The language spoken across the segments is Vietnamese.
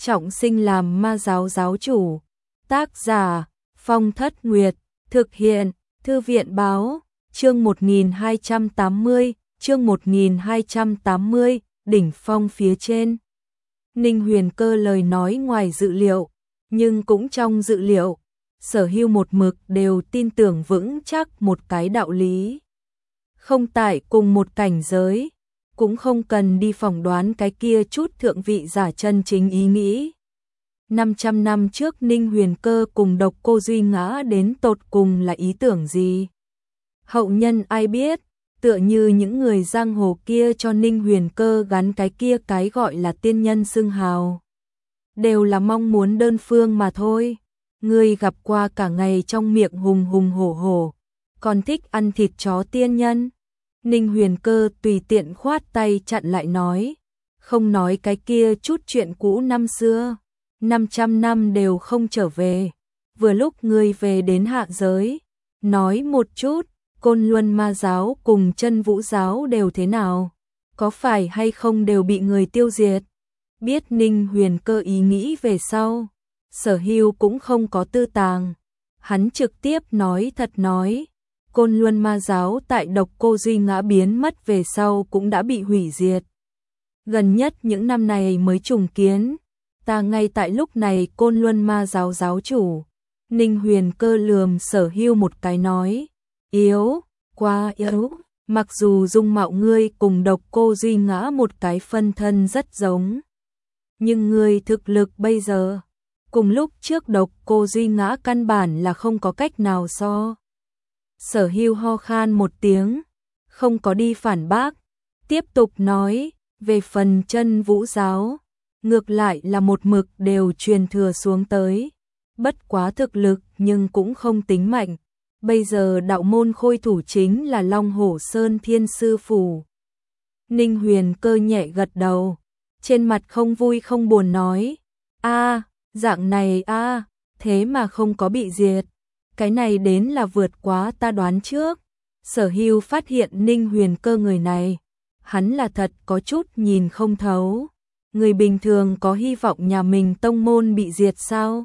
trọng sinh làm ma giáo giáo chủ. Tác giả Phong Thất Nguyệt, thực hiện Thư viện Báo, chương 1280, chương 1280, đỉnh phong phía trên. Ninh Huyền Cơ lời nói ngoài dự liệu, nhưng cũng trong dự liệu, Sở Hưu một mực đều tin tưởng vững chắc một cái đạo lý. Không tại cùng một cảnh giới, cũng không cần đi phỏng đoán cái kia chút thượng vị giả chân chính ý nghĩ. 500 năm trước Ninh Huyền Cơ cùng Độc Cô Duy Ngã đến tột cùng là ý tưởng gì? Hậu nhân ai biết, tựa như những người giang hồ kia cho Ninh Huyền Cơ gắn cái kia cái gọi là tiên nhân xưng hào. Đều là mong muốn đơn phương mà thôi. Ngươi gặp qua cả ngày trong miệng hùng hùng hổ hổ, còn thích ăn thịt chó tiên nhân. Ninh Huyền Cơ tùy tiện khoát tay chặn lại nói, không nói cái kia chút chuyện cũ năm xưa, 500 năm đều không trở về, vừa lúc ngươi về đến hạ giới, nói một chút, Côn Luân Ma giáo cùng Chân Vũ giáo đều thế nào, có phải hay không đều bị người tiêu diệt. Biết Ninh Huyền Cơ ý nghĩ về sau, Sở Hưu cũng không có tư tàng, hắn trực tiếp nói thật nói, Côn Luân Ma giáo tại Độc Cô Duy Ngã biến mất về sau cũng đã bị hủy diệt. Gần nhất những năm này mới trùng kiến, ta ngay tại lúc này Côn Luân Ma giáo giáo chủ. Ninh Huyền Cơ lườm Sở Hưu một cái nói, yếu, quá yếu, mặc dù dung mạo ngươi cùng Độc Cô Duy Ngã một cái phân thân rất giống, nhưng ngươi thực lực bây giờ, cùng lúc trước Độc Cô Duy Ngã căn bản là không có cách nào so. Sở Hưu ho khan một tiếng, không có đi phản bác, tiếp tục nói, về phần Chân Vũ giáo, ngược lại là một mực đều truyền thừa xuống tới, bất quá thực lực nhưng cũng không tính mạnh. Bây giờ đạo môn khôi thủ chính là Long Hổ Sơn Thiên Sư Phủ. Ninh Huyền Cơ nhẹ gật đầu, trên mặt không vui không buồn nói, dạng này thế mà không có bị diệt. Cái này đến là vượt quá ta đoán trước. Sở Hưu phát hiện Ninh Huyền Cơ người này, hắn là thật có chút nhìn không thấu. Người bình thường có hy vọng nhà mình tông môn bị diệt sao?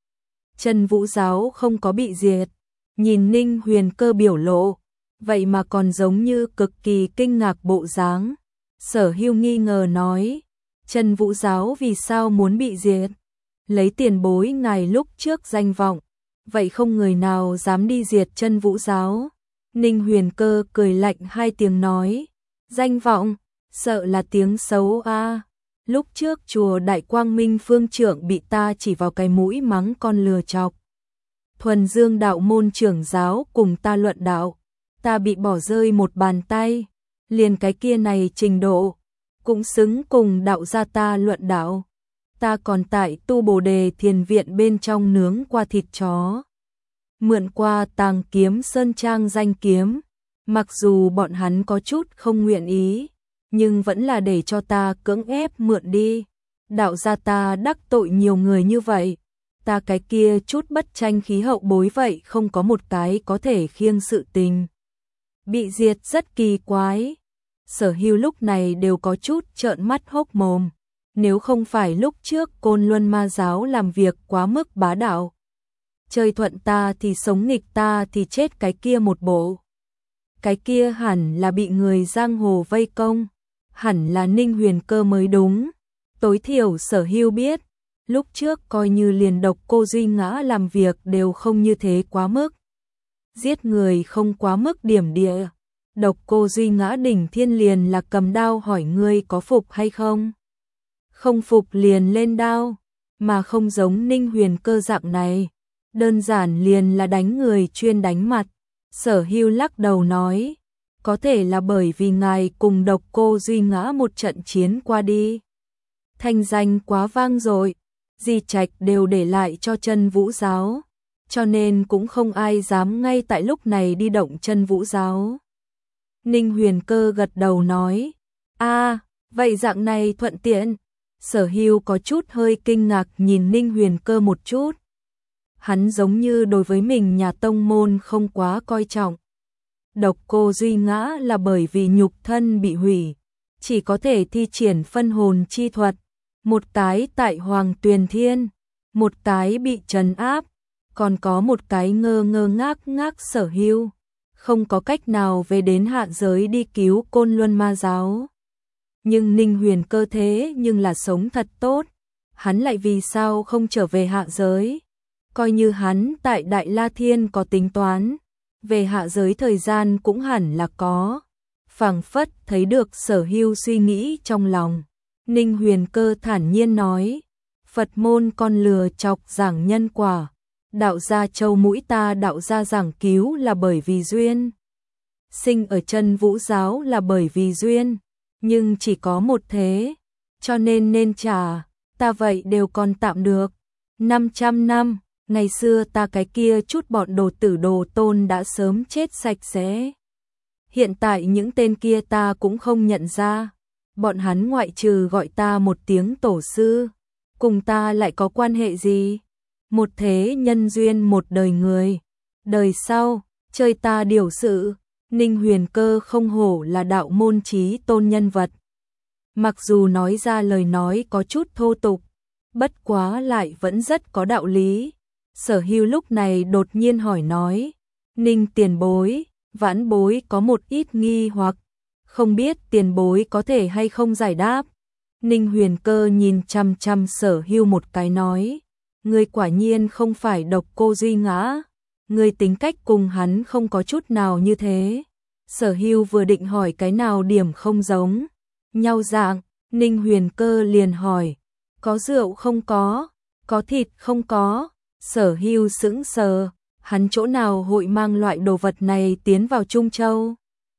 Chân Vũ giáo không có bị diệt. Nhìn Ninh Huyền Cơ biểu lộ, vậy mà còn giống như cực kỳ kinh ngạc bộ dáng. Sở Hưu nghi ngờ nói, Chân Vũ giáo vì sao muốn bị diệt? Lấy tiền bối ngài lúc trước danh vọng, vậy không người nào dám đi diệt Chân Vũ giáo. Ninh Huyền Cơ cười lạnh hai tiếng nói, danh vọng, sợ là tiếng xấu a. Lúc trước chùa Đại Quang Minh phương trưởng bị ta chỉ vào cái mũi mắng con lừa chọc. Thuần Dương đạo môn trưởng giáo cùng ta luận đạo, ta bị bỏ rơi một bàn tay, liền cái kia này trình độ, cũng xứng cùng đạo gia ta luận đạo. Ta còn tại Tu Bồ Đề Thiền viện bên trong nướng qua thịt chó, mượn qua Tàng Kiếm Sơn Trang danh kiếm, mặc dù bọn hắn có chút không nguyện ý, nhưng vẫn là để cho ta cưỡng ép mượn đi. Đạo gia ta đắc tội nhiều người như vậy, ta cái kia chút bất tranh khí hậu bối vậy không có một cái có thể khiêng sự tình. Bị diệt rất kỳ quái. Sở Hưu lúc này đều có chút trợn mắt hốc mồm. Nếu không phải lúc trước Côn Luân Ma giáo làm việc quá mức bá đạo, chơi thuận ta thì sống nghịch ta thì chết cái kia một bộ. Cái kia hẳn là bị người giang hồ vây công, hẳn là Ninh Huyền Cơ mới đúng. Tối thiểu Sở Hưu biết, lúc trước coi như liền Độc Cô Duy Ngã làm việc đều không như thế quá mức. Giết người không quá mức điểm địa. Độc Cô Duy Ngã đỉnh thiên liền là cầm đao hỏi ngươi có phục hay không. Không phục liền lên đao, mà không giống Ninh Huyền Cơ dạng này, đơn giản liền là đánh người chuyên đánh mặt. Sở Hưu lắc đầu nói, có thể là bởi vì ngài cùng Độc Cô Duy Ngã một trận chiến qua đi, thanh danh quá vang dội, di trạch đều để lại cho Chân Vũ giáo, cho nên cũng không ai dám ngay tại lúc này đi động Chân Vũ giáo. Ninh Huyền Cơ gật đầu nói, vậy dạng này thuận tiện. Sở Hưu có chút hơi kinh ngạc nhìn Ninh Huyền Cơ một chút. Hắn giống như đối với mình nhà tông môn không quá coi trọng. Độc Cô Duy Ngã là bởi vì nhục thân bị hủy, chỉ có thể thi triển phân hồn chi thuật, một cái tại Hoàng Tuyền Thiên, một cái bị trấn áp, còn có một cái ngơ ngơ ngác ngác Sở Hưu, không có cách nào về đến hạ giới đi cứu Côn Luân Ma giáo. Nhưng Ninh Huyền Cơ thế nhưng là sống thật tốt, hắn lại vì sao không trở về hạ giới? Coi như hắn tại Đại La Thiên có tính toán, về hạ giới thời gian cũng hẳn là có. Phảng phất thấy được Sở Hưu suy nghĩ trong lòng. Ninh Huyền Cơ thản nhiên nói, Phật môn con lừa chọc giảng nhân quả, đạo gia châu mũi ta đạo gia giảng cứu là bởi vì duyên. Sinh ở chân Vũ giáo là bởi vì duyên, nhưng chỉ có một thế, cho nên trả, ta vậy đều còn tạm được. 500 năm, ngày xưa ta cái kia chút bọn đồ tử đồ tôn đã sớm chết sạch sẽ. Hiện tại những tên kia ta cũng không nhận ra, bọn hắn ngoại trừ gọi ta một tiếng tổ sư, cùng ta lại có quan hệ gì? Một thế nhân duyên một đời người, đời sau, chơi ta điều sự. Ninh Huyền Cơ không hổ là đạo môn chí tôn nhân vật. Mặc dù nói ra lời nói có chút thô tục, bất quá lại vẫn rất có đạo lý. Sở Hưu lúc này đột nhiên hỏi nói, Ninh tiền bối, vãn bối có một ít nghi hoặc, không biết tiền bối có thể hay không giải đáp. Ninh Huyền Cơ nhìn chăm chăm Sở Hưu một cái nói, ngươi quả nhiên không phải Độc Cô Duy Ngã, ngươi tính cách cùng hắn không có chút nào như thế. Sở Hưu vừa định hỏi cái nào điểm không giống nhau dạng, Ninh Huyền Cơ liền hỏi, có rượu không có thịt không có? Sở Hưu sững sờ, hắn chỗ nào hội mang loại đồ vật này tiến vào Trung Châu?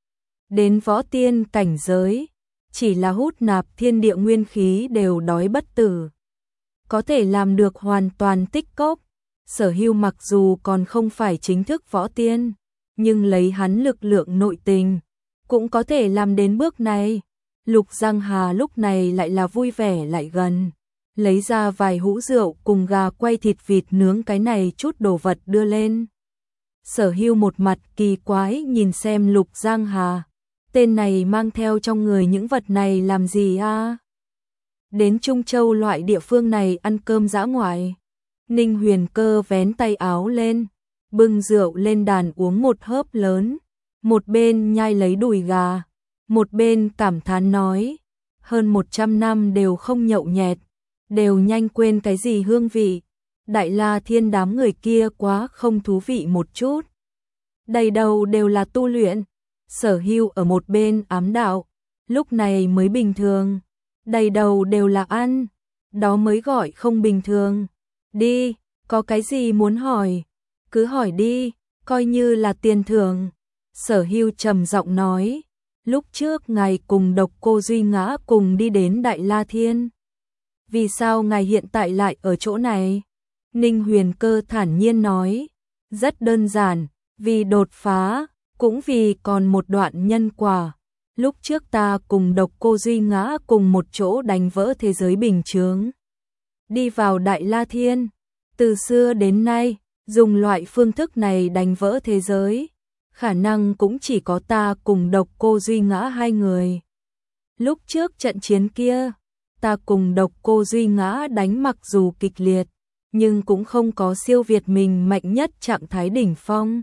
Đến võ tiên cảnh giới, chỉ là hút nạp thiên địa nguyên khí đều đói bất tử, có thể làm được hoàn toàn tích cốc. Sở Hưu mặc dù còn không phải chính thức võ tiên, nhưng lấy hắn lực lượng nội tình, cũng có thể làm đến bước này. Lục Giang Hà lúc này lại là vui vẻ lại gần, lấy ra vài hũ rượu cùng gà quay thịt vịt nướng cái này chút đồ vật đưa lên. Sở Hưu một mặt kỳ quái nhìn xem Lục Giang Hà, tên này mang theo trong người những vật này làm gì a? Đến Trung Châu loại địa phương này ăn cơm dã ngoại. Ninh Huyền Cơ vén tay áo lên, bưng rượu lên đàn uống một hớp lớn, một bên nhai lấy đùi gà, một bên cảm thán nói, hơn 100 năm đều không nhậu nhẹt, đều nhanh quên cái gì hương vị. Đại La Thiên đám người kia quá không thú vị một chút. Đầy đầu đều là tu luyện. Sở Hưu ở một bên ám đạo, lúc này mới bình thường. Đầy đầu đều là ăn, đó mới gọi không bình thường. Đi, có cái gì muốn hỏi, cứ hỏi đi, coi như là tiền thưởng. Sở Hưu trầm giọng nói, lúc trước ngài cùng Độc Cô Duy Ngã cùng đi đến Đại La Thiên, vì sao ngài hiện tại lại ở chỗ này? Ninh Huyền Cơ thản nhiên nói, rất đơn giản, vì đột phá, cũng vì còn một đoạn nhân quả. Lúc trước ta cùng Độc Cô Duy Ngã cùng một chỗ đánh vỡ thế giới bình chướng, đi vào Đại La Thiên. Từ xưa đến nay, dùng loại phương thức này đánh vỡ thế giới, khả năng cũng chỉ có ta cùng Độc Cô Duy Ngã hai người. Lúc trước trận chiến kia, ta cùng Độc Cô Duy Ngã đánh mặc dù kịch liệt, nhưng cũng không có siêu việt mình mạnh nhất trạng thái đỉnh phong.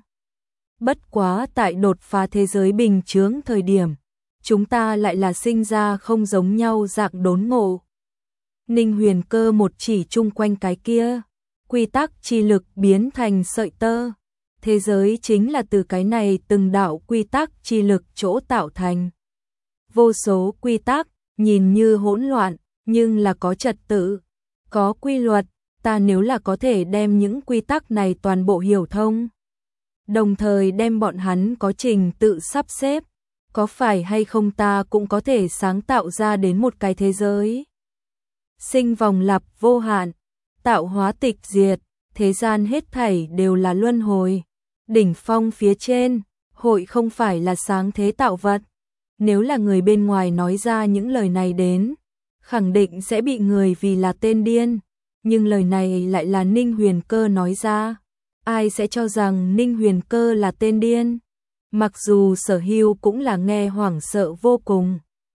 Bất quá tại đột phá thế giới bình chướng thời điểm, chúng ta lại là sinh ra không giống nhau dạng đốn ngộ. Ninh Huyền Cơ một chỉ chung quanh cái kia, quy tắc chi lực biến thành sợi tơ. Thế giới chính là từ cái này từng đạo quy tắc chi lực chỗ tạo thành. Vô số quy tắc, nhìn như hỗn loạn, nhưng là có trật tự, có quy luật. Ta nếu là có thể đem những quy tắc này toàn bộ hiểu thông, đồng thời đem bọn hắn có trình tự sắp xếp, có phải hay không ta cũng có thể sáng tạo ra đến một cái thế giới. Sinh vòng lặp vô hạn, tạo hóa tịch diệt, thế gian hết thảy đều là luân hồi. Đỉnh phong phía trên, hội không phải là sáng thế tạo vật. Nếu là người bên ngoài nói ra những lời này đến, khẳng định sẽ bị người vì là tên điên. Nhưng lời này lại là Ninh Huyền Cơ nói ra. Ai sẽ cho rằng Ninh Huyền Cơ là tên điên? Mặc dù Sở Hưu cũng là nghe hoảng sợ vô cùng,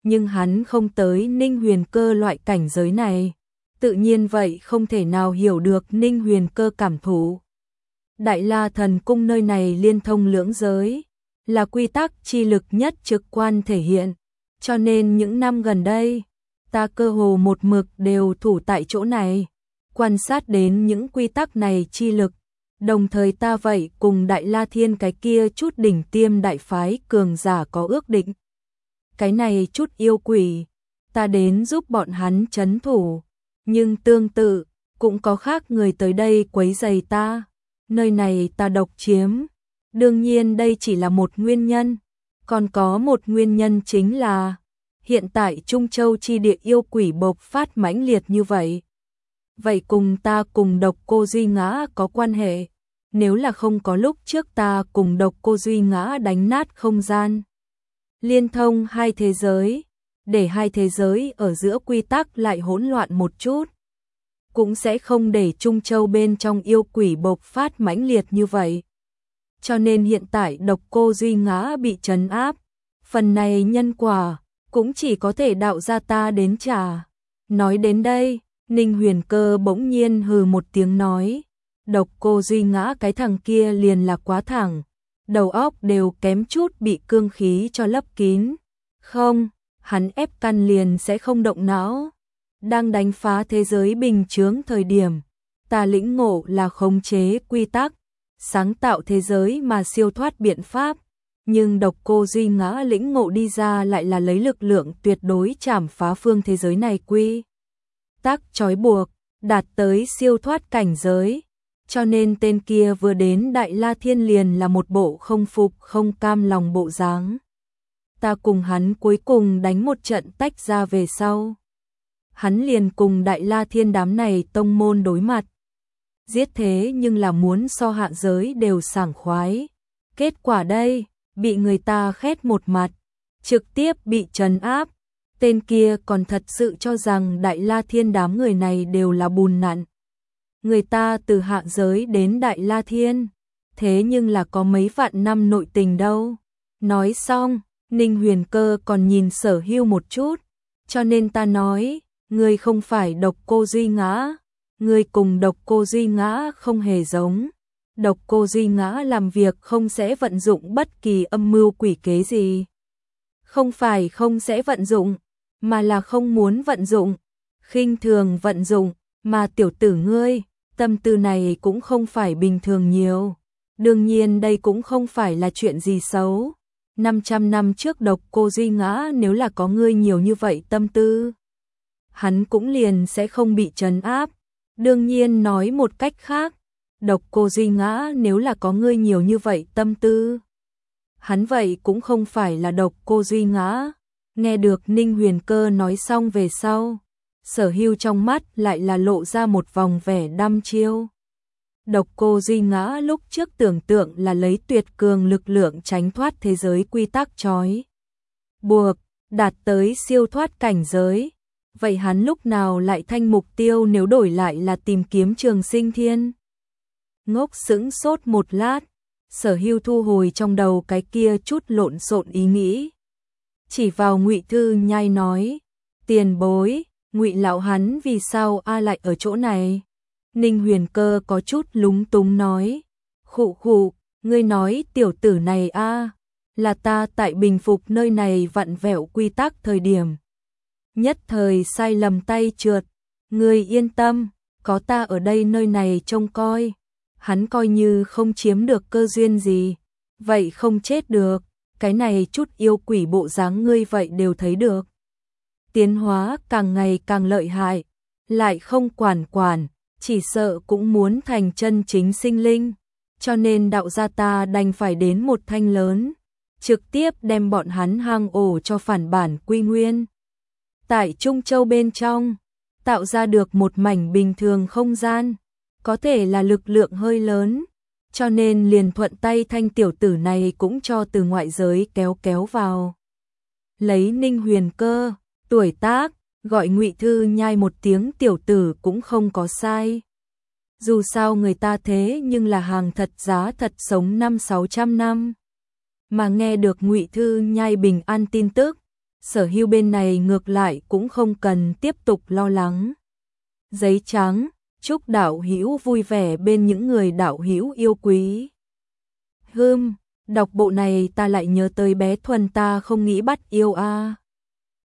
nhưng hắn không tới Ninh Huyền Cơ loại cảnh giới này, tự nhiên vậy không thể nào hiểu được Ninh Huyền Cơ cảm thụ. Đại La Thần Cung nơi này liên thông lưỡng giới, là quy tắc chi lực nhất trực quan thể hiện, cho nên những năm gần đây, ta cơ hồ một mực đều thủ tại chỗ này, quan sát đến những quy tắc này chi lực, đồng thời ta vậy cùng Đại La Thiên cái kia chút đỉnh tiêm đại phái cường giả có ước định. Cái này chút yêu quỷ, ta đến giúp bọn hắn trấn thủ, nhưng tương tự, cũng có khác người tới đây quấy rầy ta, nơi này ta độc chiếm. Đương nhiên đây chỉ là một nguyên nhân, còn có một nguyên nhân chính là hiện tại Trung Châu chi địa yêu quỷ bộc phát mãnh liệt như vậy. Vậy cùng ta cùng Độc Cô Duy Ngã có quan hệ, nếu là không có lúc trước ta cùng Độc Cô Duy Ngã đánh nát không gian, liên thông hai thế giới, để hai thế giới ở giữa quy tắc lại hỗn loạn một chút, cũng sẽ không để Trung Châu bên trong yêu quỷ bộc phát mãnh liệt như vậy. Cho nên hiện tại Độc Cô Duy Ngã bị trấn áp, phần này nhân quả cũng chỉ có thể đạo gia ta đến trả. Nói đến đây, Ninh Huyền Cơ bỗng nhiên hừ một tiếng nói, Độc Cô Duy Ngã cái thằng kia liền là quá thẳng, đầu óc đều kém chút bị cương khí cho lấp kín. Không, hắn ép căn liền sẽ không động não. Đang đánh phá thế giới bình chướng thời điểm, ta lĩnh ngộ là khống chế quy tắc, sáng tạo thế giới mà siêu thoát biện pháp, nhưng Độc Cô Duy Ngã lĩnh ngộ đi ra lại là lấy lực lượng tuyệt đối chảm phá phương thế giới này quy tắc trói buộc, đạt tới siêu thoát cảnh giới. Cho nên tên kia vừa đến Đại La Thiên liền là một bộ không phục không cam lòng bộ dáng. Ta cùng hắn cuối cùng đánh một trận tách ra về sau, hắn liền cùng Đại La Thiên đám này tông môn đối mặt. Giết thế nhưng là muốn so hạ giới đều sảng khoái. Kết quả đây, bị người ta khét một mặt, trực tiếp bị trấn áp. Tên kia còn thật sự cho rằng Đại La Thiên đám người này đều là bùn nặn. Người ta từ hạ giới đến Đại La Thiên, thế nhưng là có mấy vạn năm nội tình đâu. Nói xong, Ninh Huyền Cơ còn nhìn Sở Hưu một chút, cho nên ta nói, ngươi không phải Độc Cô Duy Ngã, ngươi cùng Độc Cô Duy Ngã không hề giống. Độc Cô Duy Ngã làm việc không sẽ vận dụng bất kỳ âm mưu quỷ kế gì. Không phải không sẽ vận dụng, mà là không muốn vận dụng, khinh thường vận dụng, mà tiểu tử ngươi, tâm tư này cũng không phải bình thường nhiều. Đương nhiên đây cũng không phải là chuyện gì xấu. 500 năm trước Độc Cô Duy Ngã nếu là có ngươi nhiều như vậy tâm tư, hắn cũng liền sẽ không bị trấn áp. Đương nhiên nói một cách khác, Độc Cô Duy Ngã nếu là có ngươi nhiều như vậy tâm tư, hắn vậy cũng không phải là Độc Cô Duy Ngã. Nghe được Ninh Huyền Cơ nói xong về sau, Sở Hưu trong mắt lại là lộ ra một vòng vẻ đăm chiêu. Độc Cô Duy Ngã lúc trước tưởng tượng là lấy tuyệt cường lực lượng tránh thoát thế giới quy tắc trói buộc, đạt tới siêu thoát cảnh giới. Vậy hắn lúc nào lại thanh mục tiêu nếu đổi lại là tìm kiếm Trường Sinh Thiên? Ngốc sững sốt một lát, Sở Hưu thu hồi trong đầu cái kia chút lộn xộn ý nghĩ. Chỉ vào Ngụy Thư Nhai nói, tiền bối, Ngụy lão hắn vì sao lại ở chỗ này? Ninh Huyền Cơ có chút lúng túng nói, khụ khụ, ngươi nói tiểu tử này là ta tại bình phục nơi này vặn vẹo quy tắc thời điểm. Nhất thời sai lầm tay trượt, ngươi yên tâm, có ta ở đây nơi này trông coi. Hắn coi như không chiếm được cơ duyên gì, vậy không chết được, cái này chút yêu quỷ bộ dáng ngươi vậy đều thấy được. Tiến hóa càng ngày càng lợi hại, lại không quản, chỉ sợ cũng muốn thành chân chính sinh linh, cho nên đạo gia ta đành phải đến một thanh lớn, trực tiếp đem bọn hắn hang ổ cho phản bản quy nguyên. Tại Trung Châu bên trong, tạo ra được một mảnh bình thường không gian, có thể là lực lượng hơi lớn, cho nên liền thuận tay thanh tiểu tử này cũng cho từ ngoại giới kéo vào. Lấy Ninh Huyền Cơ, tuổi tác, gọi Ngụy Thư Nhai một tiếng tiểu tử cũng không có sai. Dù sao người ta thế nhưng là hàng thật giá thật sống 500-600 năm. Mà nghe được Ngụy Thư Nhai bình an tin tức, Sở Hưu bên này ngược lại cũng không cần tiếp tục lo lắng. Giấy trắng, chúc đạo hữu vui vẻ bên những người đạo hữu yêu quý. Đọc bộ này ta lại nhớ tới bé Thuần, ta không nghĩ bắt yêu a.